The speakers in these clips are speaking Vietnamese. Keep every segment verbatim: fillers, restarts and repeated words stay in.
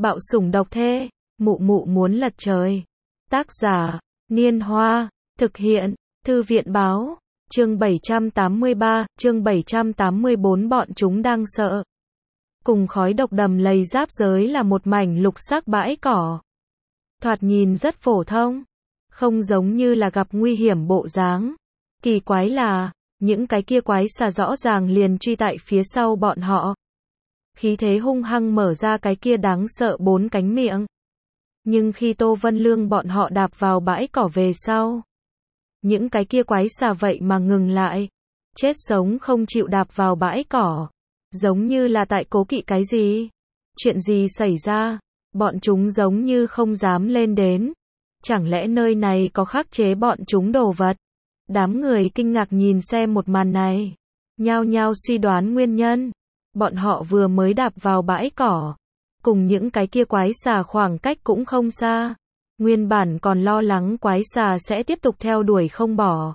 Bạo sủng độc thê, mụ mụ muốn lật trời. Tác giả, Niên Hoa, thực hiện, Thư viện Báo, chương bảy trăm tám mươi ba, chương bảy trăm tám mươi bốn bọn chúng đang sợ. Cùng khói độc đầm lầy giáp giới là một mảnh lục sắc bãi cỏ. Thoạt nhìn rất phổ thông, không giống như là gặp nguy hiểm bộ dáng. Kỳ quái là, những cái kia quái xà rõ ràng liền truy tại phía sau bọn họ. Khí thế hung hăng mở ra cái kia đáng sợ bốn cánh miệng. Nhưng khi Tô Vân Lương bọn họ đạp vào bãi cỏ về sau, những cái kia quái xà vậy mà ngừng lại, chết sống không chịu đạp vào bãi cỏ, giống như là tại cố kỵ cái gì. Chuyện gì xảy ra? Bọn chúng giống như không dám lên đến. Chẳng lẽ nơi này có khắc chế bọn chúng đồ vật? Đám người kinh ngạc nhìn xem một màn này, nhao nhao suy đoán nguyên nhân. Bọn họ vừa mới đạp vào bãi cỏ, cùng những cái kia quái xà khoảng cách cũng không xa. Nguyên bản còn lo lắng quái xà sẽ tiếp tục theo đuổi không bỏ.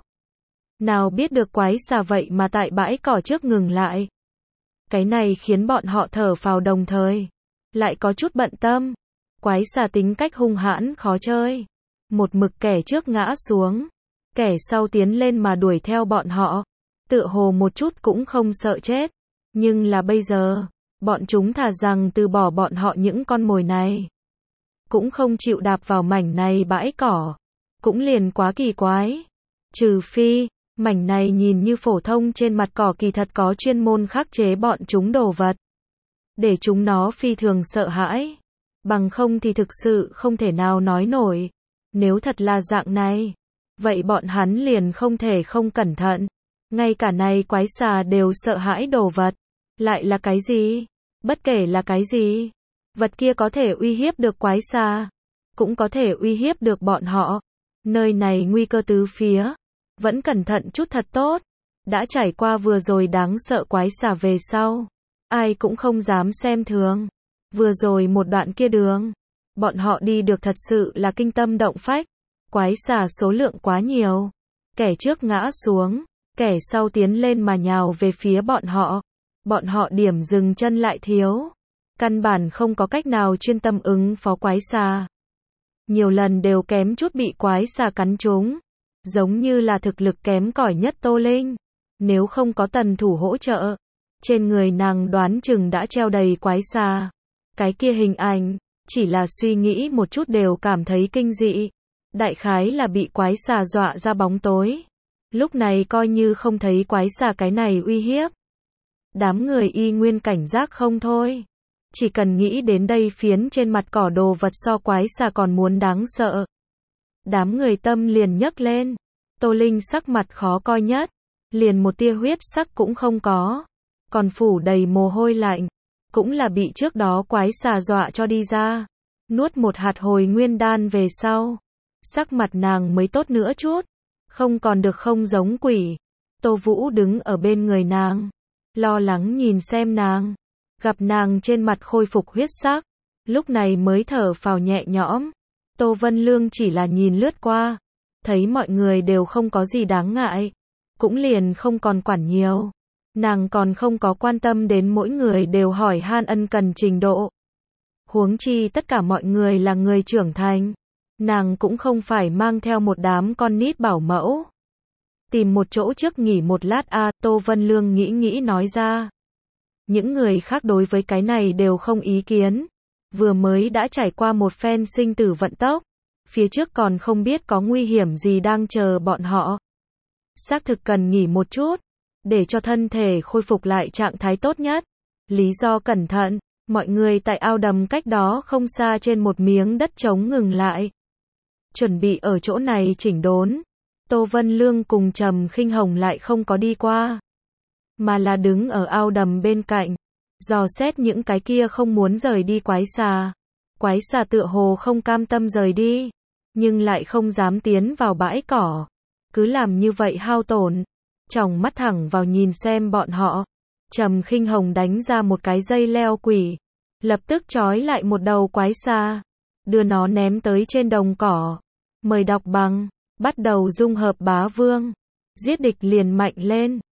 Nào biết được quái xà vậy mà tại bãi cỏ trước ngừng lại. Cái này khiến bọn họ thở phào đồng thời lại có chút bận tâm. Quái xà tính cách hung hãn khó chơi. Một mực kẻ trước ngã xuống, kẻ sau tiến lên mà đuổi theo bọn họ. Tựa hồ một chút cũng không sợ chết. Nhưng là bây giờ, bọn chúng thà rằng từ bỏ bọn họ những con mồi này, cũng không chịu đạp vào mảnh này bãi cỏ. Cũng liền quá kỳ quái. Trừ phi, mảnh này nhìn như phổ thông trên mặt cỏ kỳ thật có chuyên môn khắc chế bọn chúng đồ vật, để chúng nó phi thường sợ hãi. Bằng không thì thực sự không thể nào nói nổi. Nếu thật là dạng này, vậy bọn hắn liền không thể không cẩn thận. Ngay cả này quái xà đều sợ hãi đồ vật. Lại là cái gì? Bất kể là cái gì, vật kia có thể uy hiếp được quái xà, cũng có thể uy hiếp được bọn họ. Nơi này nguy cơ tứ phía, vẫn cẩn thận chút thật tốt. Đã trải qua vừa rồi đáng sợ quái xà về sau, ai cũng không dám xem thường. Vừa rồi một đoạn kia đường, bọn họ đi được thật sự là kinh tâm động phách. Quái xà số lượng quá nhiều, kẻ trước ngã xuống, kẻ sau tiến lên mà nhào về phía bọn họ. Bọn họ điểm dừng chân lại thiếu, căn bản không có cách nào chuyên tâm ứng phó quái xà. Nhiều lần đều kém chút bị quái xà cắn trúng, giống như là thực lực kém cỏi nhất Tô Linh. Nếu không có tần thủ hỗ trợ, trên người nàng đoán chừng đã treo đầy quái xà. Cái kia hình ảnh, chỉ là suy nghĩ một chút đều cảm thấy kinh dị. Đại khái là bị quái xà dọa ra bóng tối. Lúc này coi như không thấy quái xà cái này uy hiếp, đám người y nguyên cảnh giác không thôi. Chỉ cần nghĩ đến đây phiến trên mặt cỏ đồ vật so quái xà còn muốn đáng sợ, đám người tâm liền nhấc lên. Tô Linh sắc mặt khó coi nhất, liền một tia huyết sắc cũng không có, còn phủ đầy mồ hôi lạnh, cũng là bị trước đó quái xà dọa cho đi ra. Nuốt một hạt hồi nguyên đan về sau, sắc mặt nàng mới tốt nữa chút, không còn được không giống quỷ. Tô Vũ đứng ở bên người nàng, lo lắng nhìn xem nàng, gặp nàng trên mặt khôi phục huyết sắc, lúc này mới thở phào nhẹ nhõm. Tô Vân Lương chỉ là nhìn lướt qua, thấy mọi người đều không có gì đáng ngại, cũng liền không còn quản nhiều. Nàng còn không có quan tâm đến mỗi người đều hỏi han ân cần trình độ. Huống chi tất cả mọi người là người trưởng thành, nàng cũng không phải mang theo một đám con nít bảo mẫu. Tìm một chỗ trước nghỉ một lát a, à, Tô Vân Lương nghĩ nghĩ nói ra. Những người khác đối với cái này đều không ý kiến. Vừa mới đã trải qua một phen sinh tử vận tốc, phía trước còn không biết có nguy hiểm gì đang chờ bọn họ. Xác thực cần nghỉ một chút, để cho thân thể khôi phục lại trạng thái tốt nhất. Lý do cẩn thận, mọi người tại ao đầm cách đó không xa trên một miếng đất trống ngừng lại, chuẩn bị ở chỗ này chỉnh đốn. Tô Vân Lương cùng Trầm Khinh Hồng lại không có đi qua, mà là đứng ở ao đầm bên cạnh, dò xét những cái kia không muốn rời đi quái xà. Quái xà tựa hồ không cam tâm rời đi, nhưng lại không dám tiến vào bãi cỏ, cứ làm như vậy hao tổn. Tròng mắt thẳng vào nhìn xem bọn họ, Trầm Khinh Hồng đánh ra một cái dây leo quỷ, lập tức trói lại một đầu quái xà, đưa nó ném tới trên đồng cỏ. Mời đọc bằng, bắt đầu dung hợp bá vương, giết địch liền mạnh lên.